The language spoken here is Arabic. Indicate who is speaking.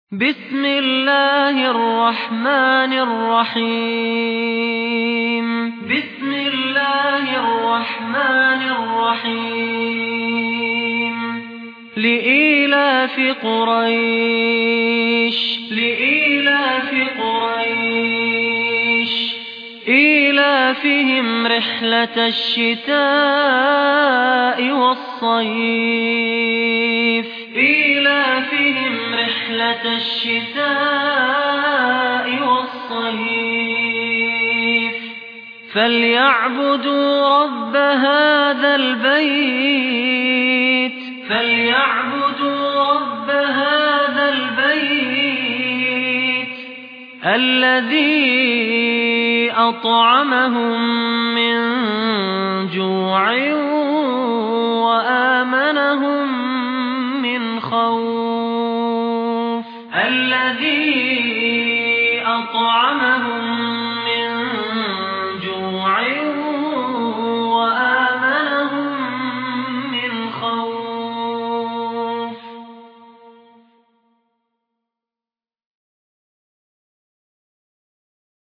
Speaker 1: بسم الله الرحمن الرحيم بسم الله الرحمن الرحيم لإيلاف قريش إيلافهم رحلة الشتاء والصيف فليعبدوا رب هذا البيت الذي أطعمهم من جوع وآمنهم من خوف